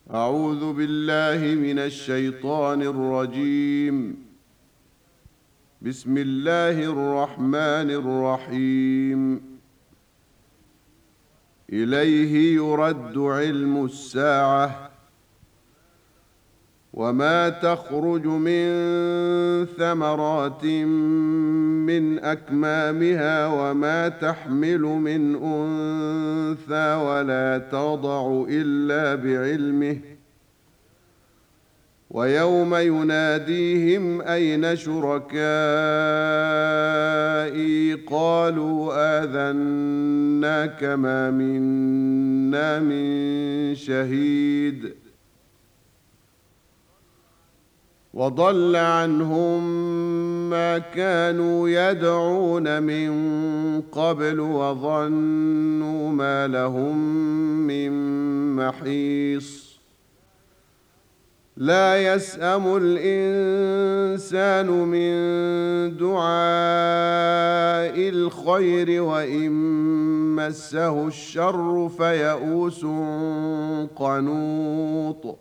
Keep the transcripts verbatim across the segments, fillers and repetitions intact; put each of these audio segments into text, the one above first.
أعوذ بالله من الشيطان الرجيم. بسم الله الرحمن الرحيم. إليه يرد علم الساعة وما تخرج من ثمرات من أكمامها وما تحمل من أنثى ولا تضع إلا بعلمه، ويوم يناديهم أين شركائي قالوا آذناك ما منا من شهيد، وضل عنهم ما كانوا يدعون من قبل وظنوا ما لهم من محيص. لا يسأم الإنسان من دعاء الخير وإن مسه الشر فيئوس قنوط.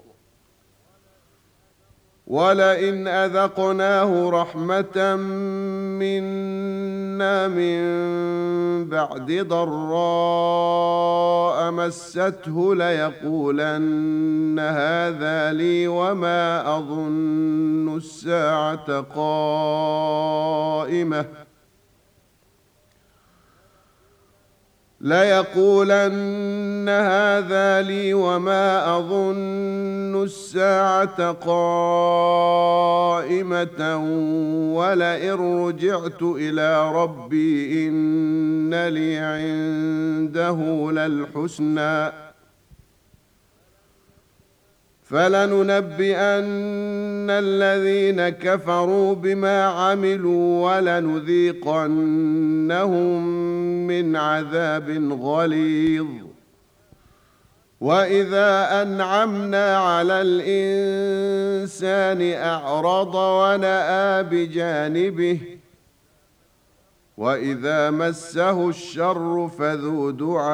ولئن أذقناه رحمة منا من بعد ضراء مسته ليقولن هذا لي وما أظن الساعة قائمة ليقولن هذا لي وما أظن الساعة قائمة ولئن رجعت إلى ربي إن لي عنده للحسنى فلننبئن الذين كفروا بما عملوا ولنذيقنهم من عذاب غليظ. وإذا أنعمنا على الإنسان أعرض ونأى بجانبه وإذا مسه الشر فذو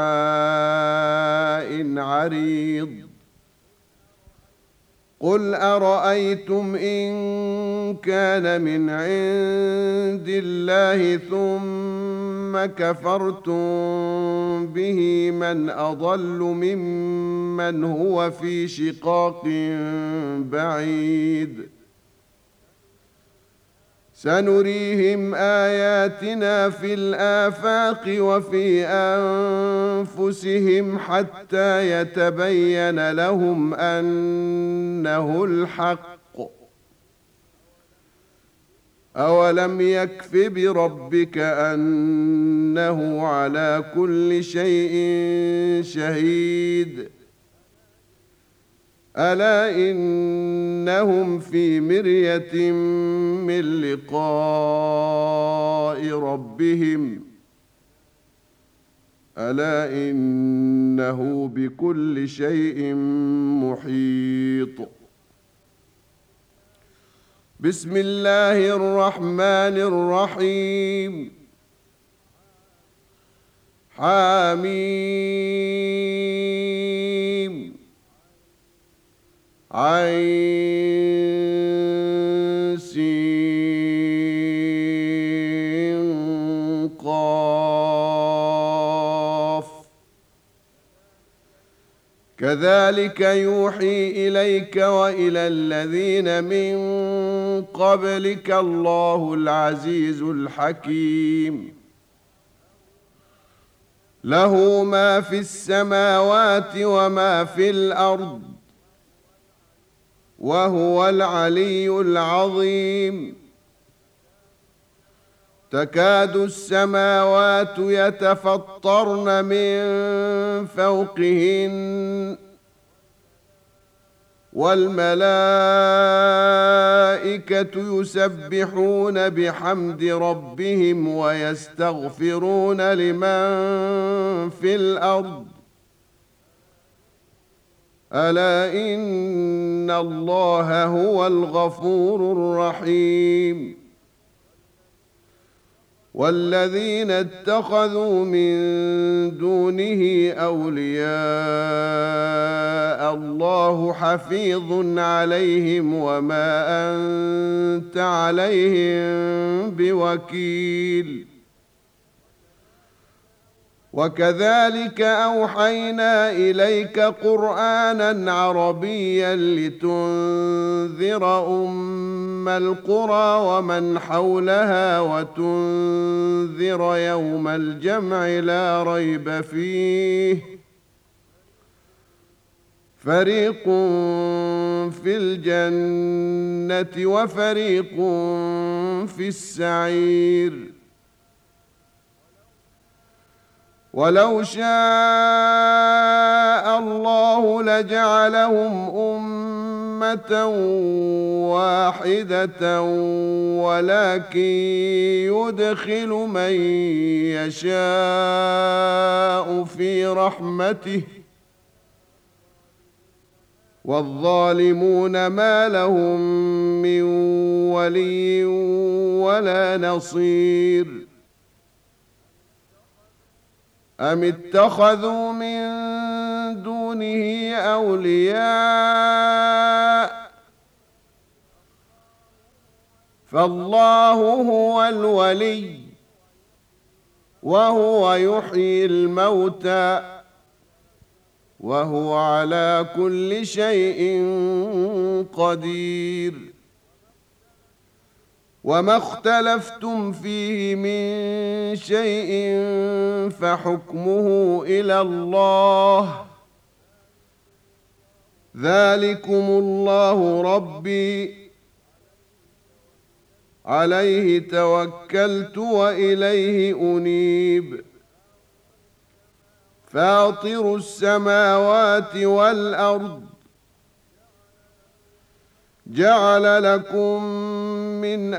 دعاء عريض. قل أرأيتم إن كان من عند الله ثم كفرتم به من أضل ممن هو في شقاق بعيد. سنريهم آياتنا في الآفاق وفي أنفسهم حتى يتبين لهم أنه الحق. أولم يكف بربك أنه على كل شيء شهيد. ألا إنهم في مرية من لقاء ربهم ألا إنه بكل شيء محيط. بسم الله الرحمن الرحيم. حميم عين سين قاف. كذلك يوحي إليك وإلى الذين من قبلك الله العزيز الحكيم. له ما في السماوات وما في الأرض وهو العلي العظيم. تكاد السماوات يتفطرن من فوقهن والملائكة يسبحون بحمد ربهم ويستغفرون لمن في الأرض ألا إن الله هو الغفور الرحيم. والذين اتخذوا من دونه أولياء الله حفيظ عليهم وما أنت عليهم بوكيل. وكذلك أوحينا إليك قرآنا عربيا لتنذر أم القرى ومن حولها وتنذر يوم الجمع لا ريب فيه فريق في الجنة وفريق في السعير. ولو شاء الله لجعلهم أمة واحدة ولكن يدخل من يشاء في رحمته والظالمون ما لهم من ولي ولا نصير. أم اتخذوا من دونه أولياء فالله هو الولي وهو يحيي الموتى وهو على كل شيء قدير. وما اختلفتم فيه من شيء فحكمه إلى الله ذلكم الله ربي عليه توكلت وإليه أنيب. فاطر السماوات والأرض جعل لكم من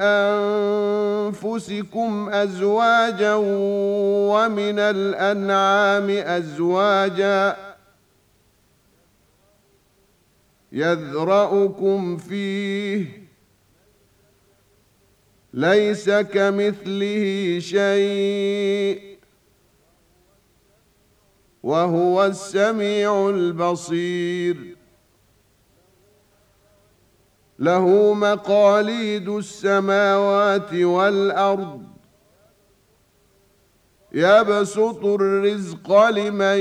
أنفسكم أزواجا ومن الأنعام أزواجا يذرأكم فيه ليس كمثله شيء وهو السميع البصير. له مقاليد السماوات والأرض يبسط الرزق لمن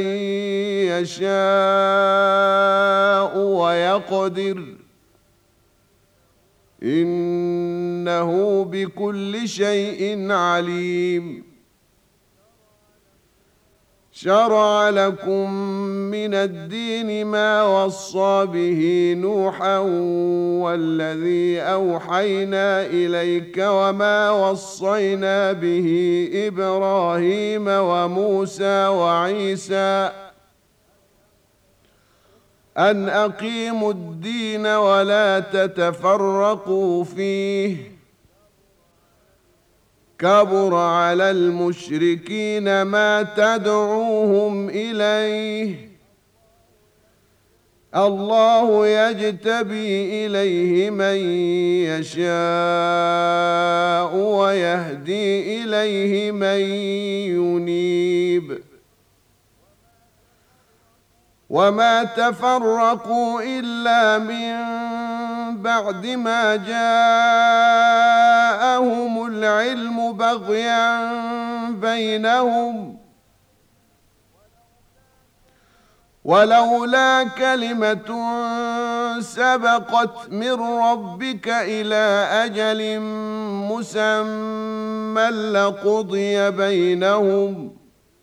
يشاء ويقدر إنه بكل شيء عليم. شرع لكم من الدين ما وصى به نوحا والذي أوحينا إليك وما وصينا به إبراهيم وموسى وعيسى أن أقيموا الدين ولا تتفرقوا فيه كبر على المشركين ما تدعوهم إليه الله يجتبي إليه من يشاء ويهدي إليه من ينيب. وما تفرقوا إلا من بعد ما جاءهم العلم بغيا بينهم ولولا كلمة سبقت من ربك إلى أجل مسمى لقضي بينهم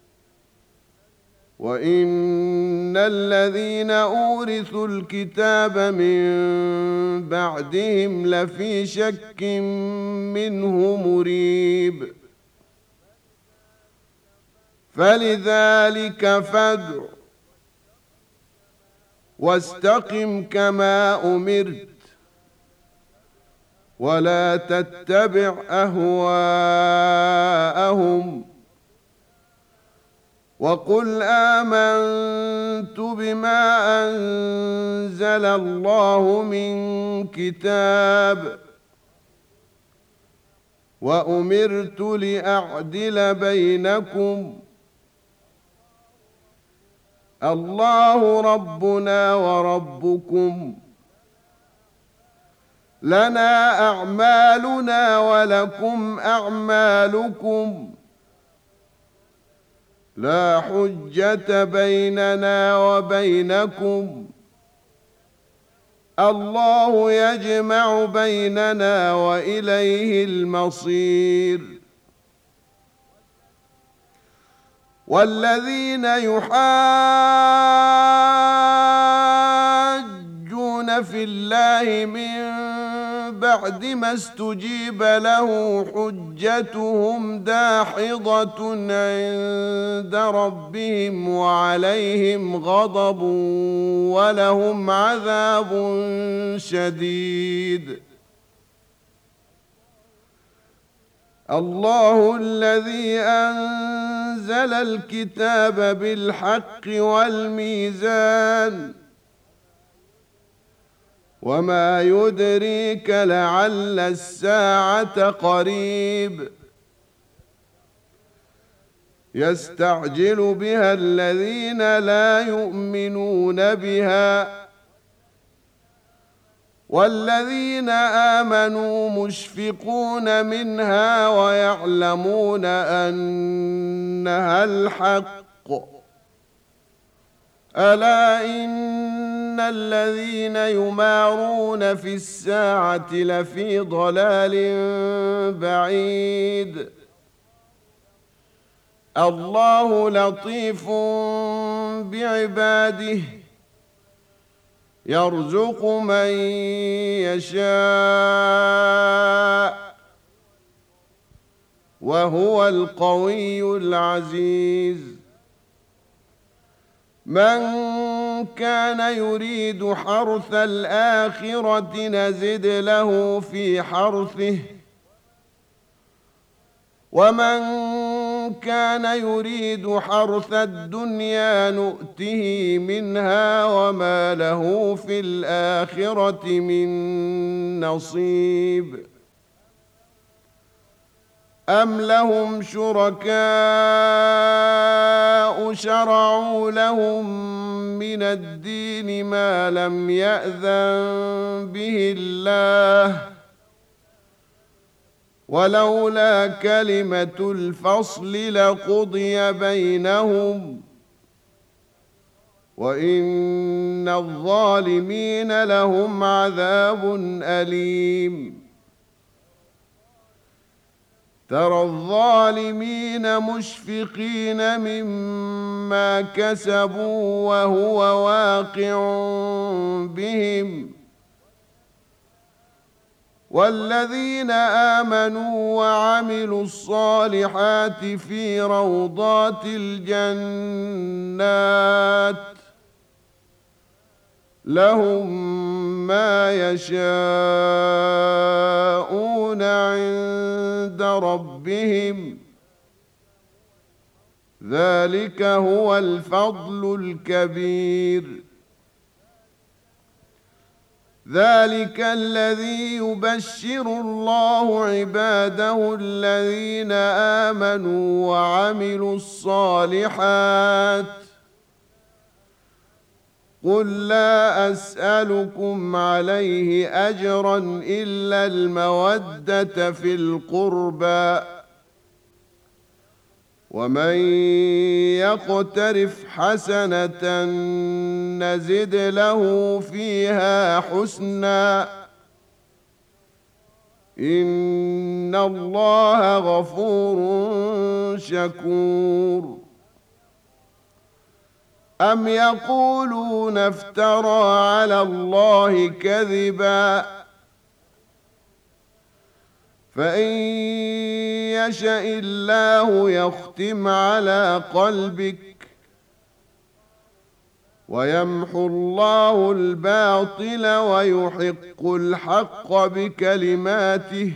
وإن الذين أورثوا الكتاب من بعدهم لفي شك منه مريب. فلذلك فادع واستقم كما أمرت ولا تتبع أهواءهم وقل آمنت بما أنزل الله من كتاب وأمرت لأعدل بينكم الله ربنا وربكم لنا أعمالنا ولكم أعمالكم لا حجة بيننا وبينكم الله يجمع بيننا وإليه المصير والذين يحاجون في الله من بعد ما استجيب له حجتهم داحضة عند ربهم وعليهم غضب ولهم عذاب شديد الله الذي أنزل الكتاب بالحق والميزان وما يدريك لعل الساعة قريب يستعجل بها الذين لا يؤمنون بها والذين آمنوا مشفقون منها ويعلمون أنها الحق ألا إن الذين يمارون في الساعة لفي ضلال بعيد الله لطيف بعباده يرزق من يشاء وهو القوي العزيز من كان يريد حرث الآخرة نزد له في حرثه ومن كان يريد حرث الدنيا نؤته منها وما له في الآخرة من نصيب أم لهم شركاء شرعوا لهم من الدين ما لم يأذن به الله ولولا كلمة الفصل لقضي بينهم وإن الظالمين لهم عذاب أليم ترى الظالمين مشفقين مما كسبوا وهو واقع بهم والذين آمنوا وعملوا الصالحات في روضات الجنات لهم ما يشاءون عند ربهم ذلك هو الفضل الكبير ذلك الذي يبشر الله عباده الذين آمنوا وعملوا الصالحات قل لا أسألكم عليه أجرا إلا المودة في القربى ومن يقترف حسنة نزد له فيها حسنا إن الله غفور شكور أم يقولون افترى على الله كذبا فإن يشأ الله يختم على قلبك ويمحو الله الباطل ويحق الحق بكلماته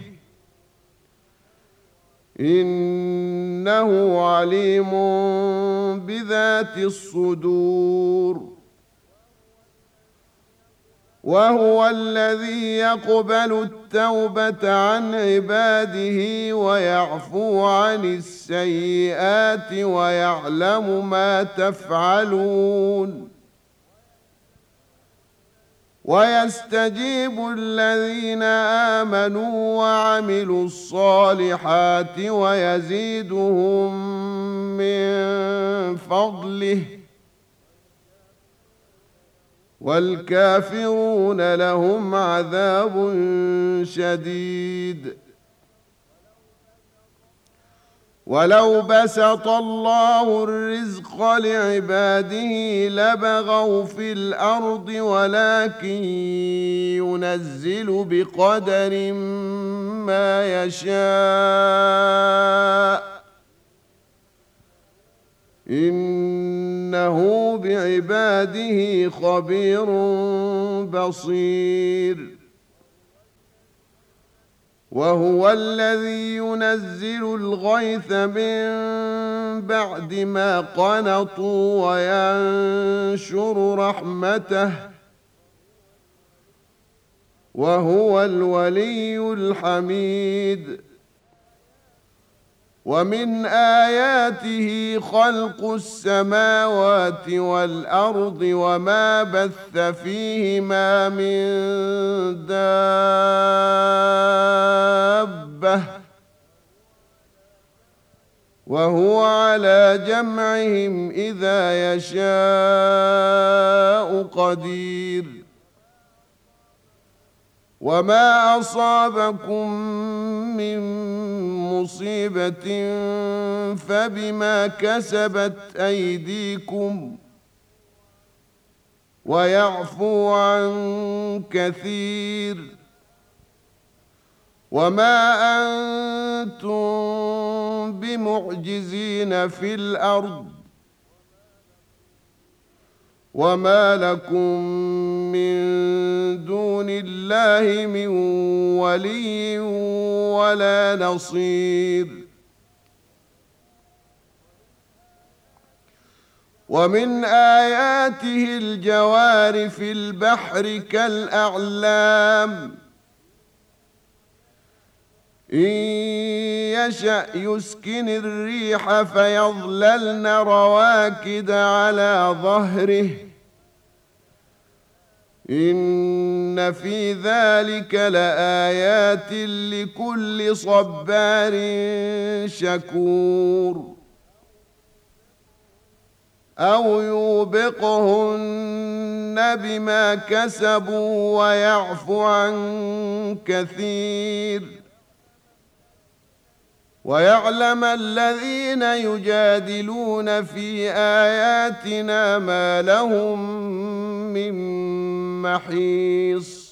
إنه عليم بذات الصدور وهو الذي يقبل التوبة التوبة عن عباده ويعفو عن السيئات ويعلم ما تفعلون ويستجيب الذين آمنوا وعملوا الصالحات ويزيدهم من فضله والكافرون لهم عذاب شديد. ولو بسط الله الرزق لعباده لبغوا في الأرض ولكن ينزل بقدر ما يشاء إنه بعباده خبير بصير. وهو الذي ينزل الغيث من بعد ما قنطوا وينشر رحمته وهو الولي الحميد. ومن آياته خلق السماوات والأرض وما بث فيهما من دابة وهو على جمعهم إذا يشاء قدير. وما أصابكم من مصيبة فبما كسبت أيديكم ويعفو عن كثير. وما أنتم بمعجزين في الأرض وما لكم من دون الله من ولي ولا نصير. ومن آياته الجوار في البحر كالأعلام إن يشأ يسكن الريح فيظللن رواكد على ظهره إن في ذلك لآيات لكل صبار شكور. أو يوبقهن بما كسبوا ويعفو عن كثير. ويعلم الذين يجادلون في آياتنا ما لهم من محيص.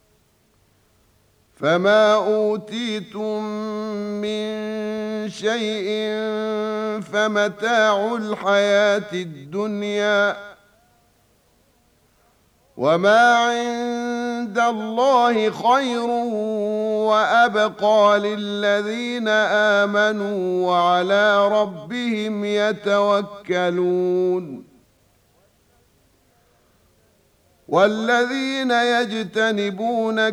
فما أوتيتم من شيء فمتاع الحياة الدنيا وما عند الله خير وأبقى للذين آمنوا وعلى ربهم يتوكلون. والذين يجتنبون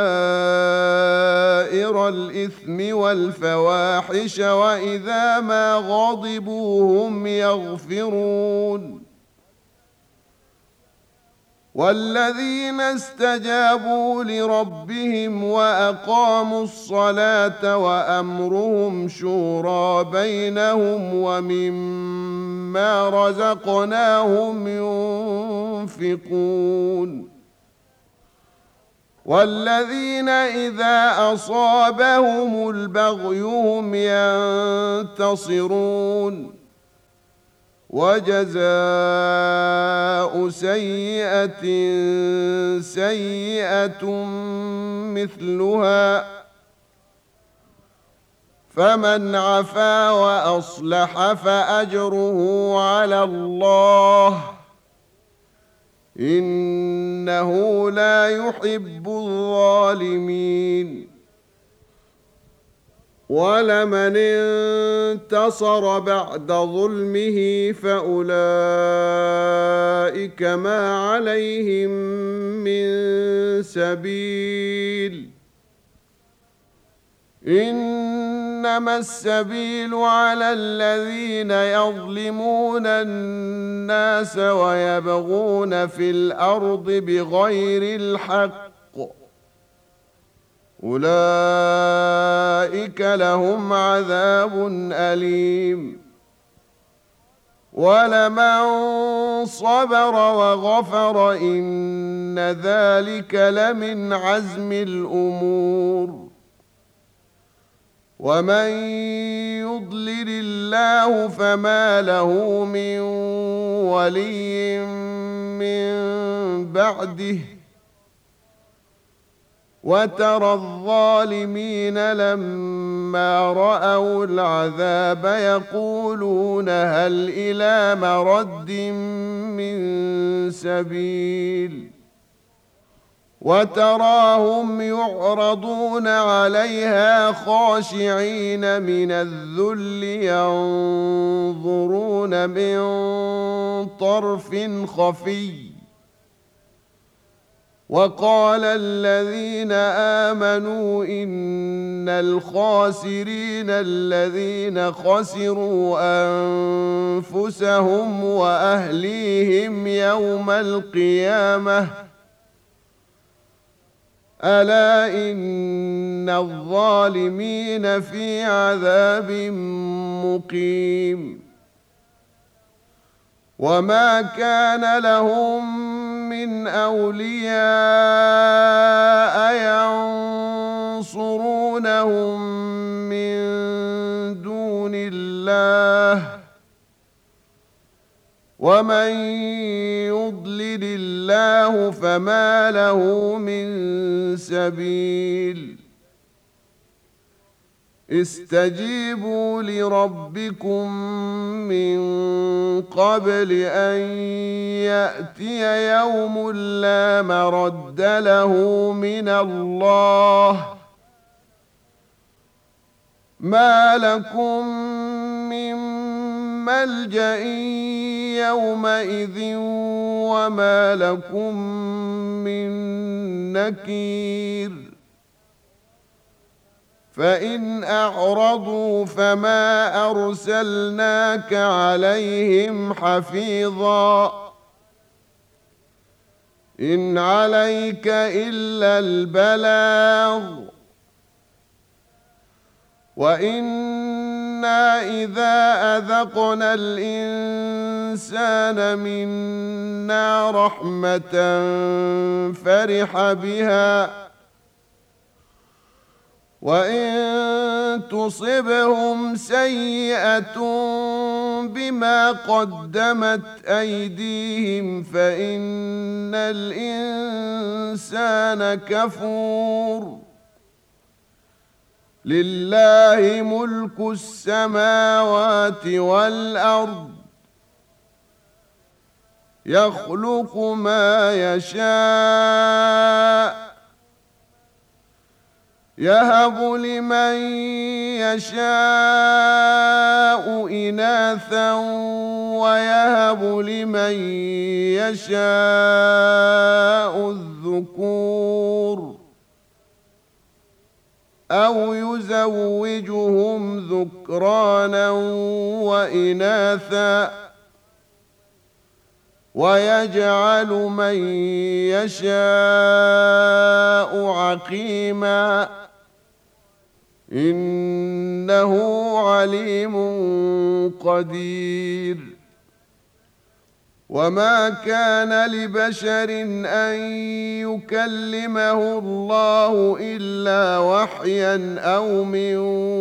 كبائر الإثم والفواحش وإذا ما غضبوا هم يغفرون. والذين استجابوا لربهم وأقاموا الصلاة وأمرهم شورى بينهم ومما رزقناهم ينفقون. والذين إذا أصابهم البغي هم ينتصرون. وجزاء سيئة سيئة مثلها فمن عفا وأصلح فأجره على الله إنه لا يحب الظالمين. ولمن انتصر بعد ظلمه فأولئك ما عليهم من سبيل إنما السبيل على الذين يظلمون الناس ويبغون في الأرض بغير الحق أولئك لهم عذاب أليم ولمن صبر وغفر إن ذلك لمن عزم الأمور ومن يضلل الله فما له من ولي من بعده وترى الظالمين لما رأوا العذاب يقولون هل إلى مرد من سبيل وتراهم يعرضون عليها خاشعين من الذل ينظرون من طرف خفي وقال الذين آمنوا إن الخاسرين الذين خسروا أنفسهم وأهليهم يوم القيامة ألا إن الظالمين في عذاب مقيم وما كان لهم من أولياء ينصرونهم من دون الله ومن يضلل الله فما له من سبيل استجيبوا لربكم من قبل أن يأتي يوم لا مرد له من الله ما لكم من ملجأ يومئذ وما لكم من نكير فإن أعرضوا فما أرسلناك عليهم حفيظا إن عليك إلا البلاغ وإنا إذا أذقنا الإنسان منا رحمة فرح بها وإن تصبهم سيئة بما قدمت أيديهم فإن الإنسان كفور لله ملك السماوات والأرض يخلق ما يشاء يهب لمن يشاء إناثا ويهب لمن يشاء الذكور أو يزوجهم ذكرانا وإناثا ويجعل من يشاء عقيما إنه عليم قدير وما كان لبشر أن يكلمه الله إلا وحيا أو من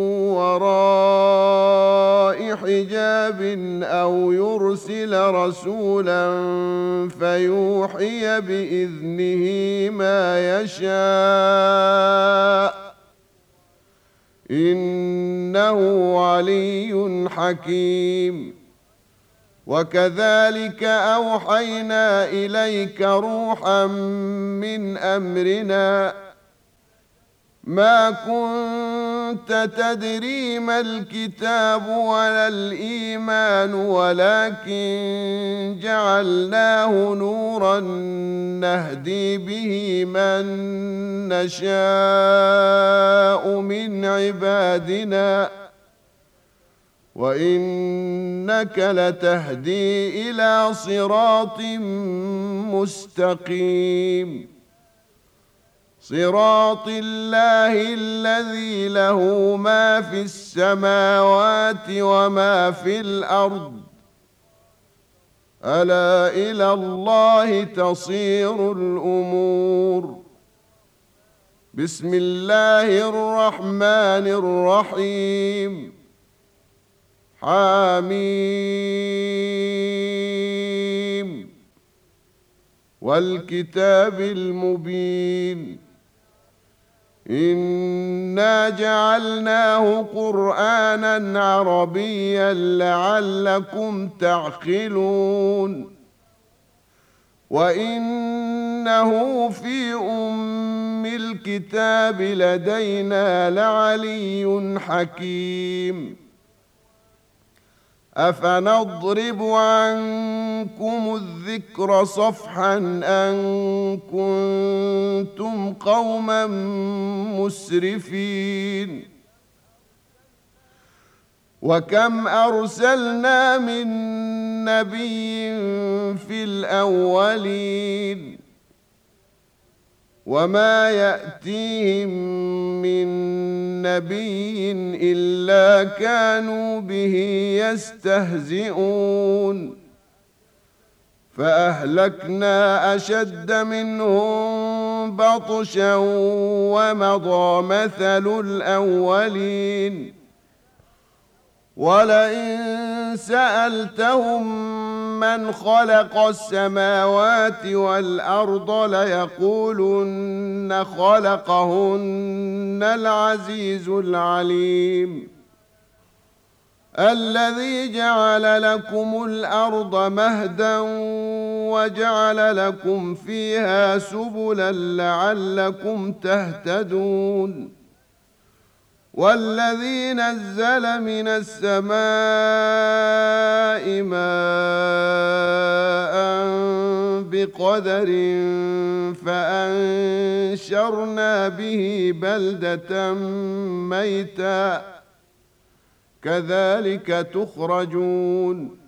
وراء حجاب أو يرسل رسولا فيوحي بإذنه ما يشاء إنه علي حكيم وكذلك أوحينا إليك روحا من أمرنا ما كنت تدري ما الكتاب ولا الإيمان ولكن جعلناه نورا نهدي به من نشاء من عبادنا وإنك لتهدي إلى صراط مستقيم صراط الله الذي له ما في السماوات وما في الأرض ألا إلى الله تصير الأمور بسم الله الرحمن الرحيم حميم والكتاب المبين إنا جعلناه قرآنا عربيا لعلكم تعقلون وإنه في أم الكتاب لدينا لعلي حكيم أفنضرب عنكم الذكر صفحا أن كنتم قوما مسرفين وكم أرسلنا من نبي في الأولين وما يأتيهم من نبي إلا كانوا به يستهزئون فأهلكنا أشد منهم بطشا ومضى مثل الأولين ولئن سألتهم من خلق السماوات والأرض ليقولن خلقهن العزيز العليم الذي جعل لكم الأرض مهدا وجعل لكم فيها سبلا لعلكم تهتدون والذي نزل من السماء ماء بقدر فأنشرنا به بلدة ميتا كذلك تخرجون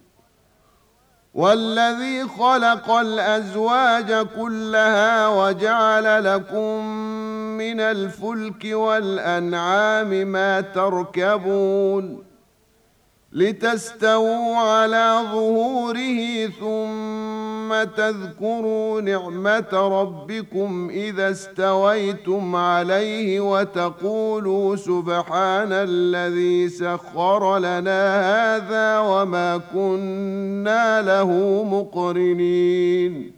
والذي خلق الأزواج كلها وجعل لكم من الفلك والأنعام ما تركبون لتستووا على ظهوره ثم تذكروا نعمة ربكم إذا استويتم عليه وتقولوا سبحان الذي سخر لنا هذا وما كنا له مقرنين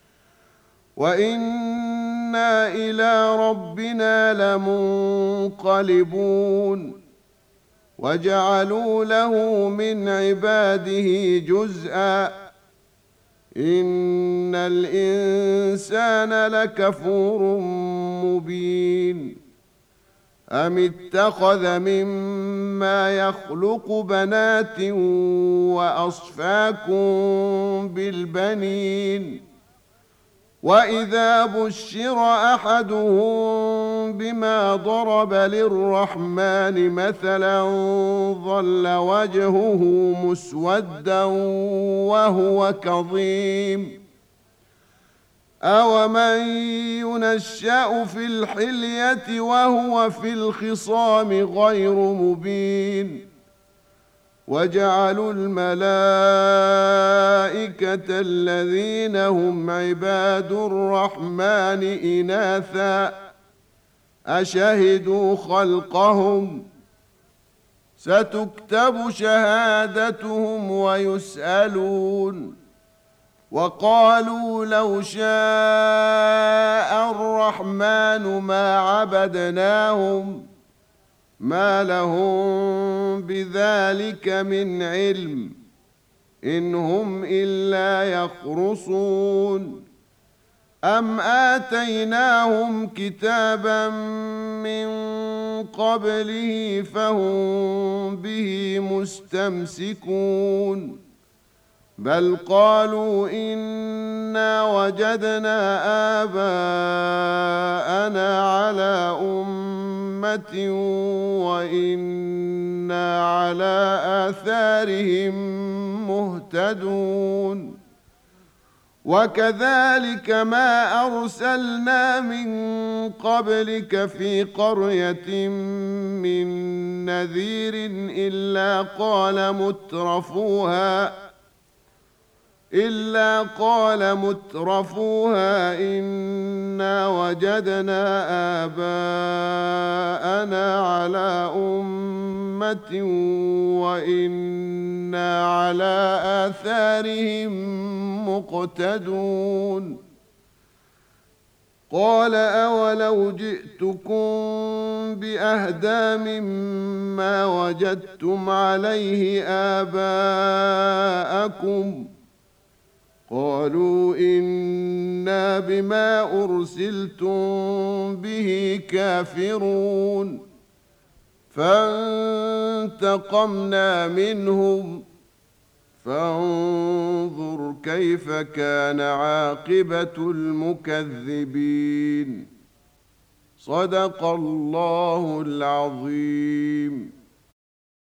وإنا إلى ربنا لمنقلبون وجعلوا له من عباده جزءا إن الإنسان لكفور مبين أم اتخذ مما يخلق بنات وأصفاكم بالبنين وإذا بشر أحدهم بما ضرب للرحمن مثلا ظل وجهه مسودا وهو كظيم أومن ينشأ في الحلية وهو في الخصام غير مبين وجعلوا الملائكة الذين هم عباد الرحمن إناثا أشهدوا خلقهم ستكتب شهادتهم ويسألون وقالوا لو شاء الرحمن ما عبدناهم ما لهم بذلك من علم إن هم إلا يخرصون أم آتيناهم كتابا من قبله فهم به مستمسكون بل قالوا إنا وجدنا آباءنا على أمة وإنا على آثارهم مهتدون وكذلك ما أرسلنا من قبلك في قرية من نذير إلا قال مترفوها إلا قال مترفوها إنا وجدنا آباءنا على أمة وإنا على آثارهم مقتدون قال أولو جئتكم بأهدى مما وجدتم عليه آباءكم قالوا إنا بما أرسلتم به كافرون فانتقمنا منهم فانظر كيف كان عاقبة المكذبين صدق الله العظيم.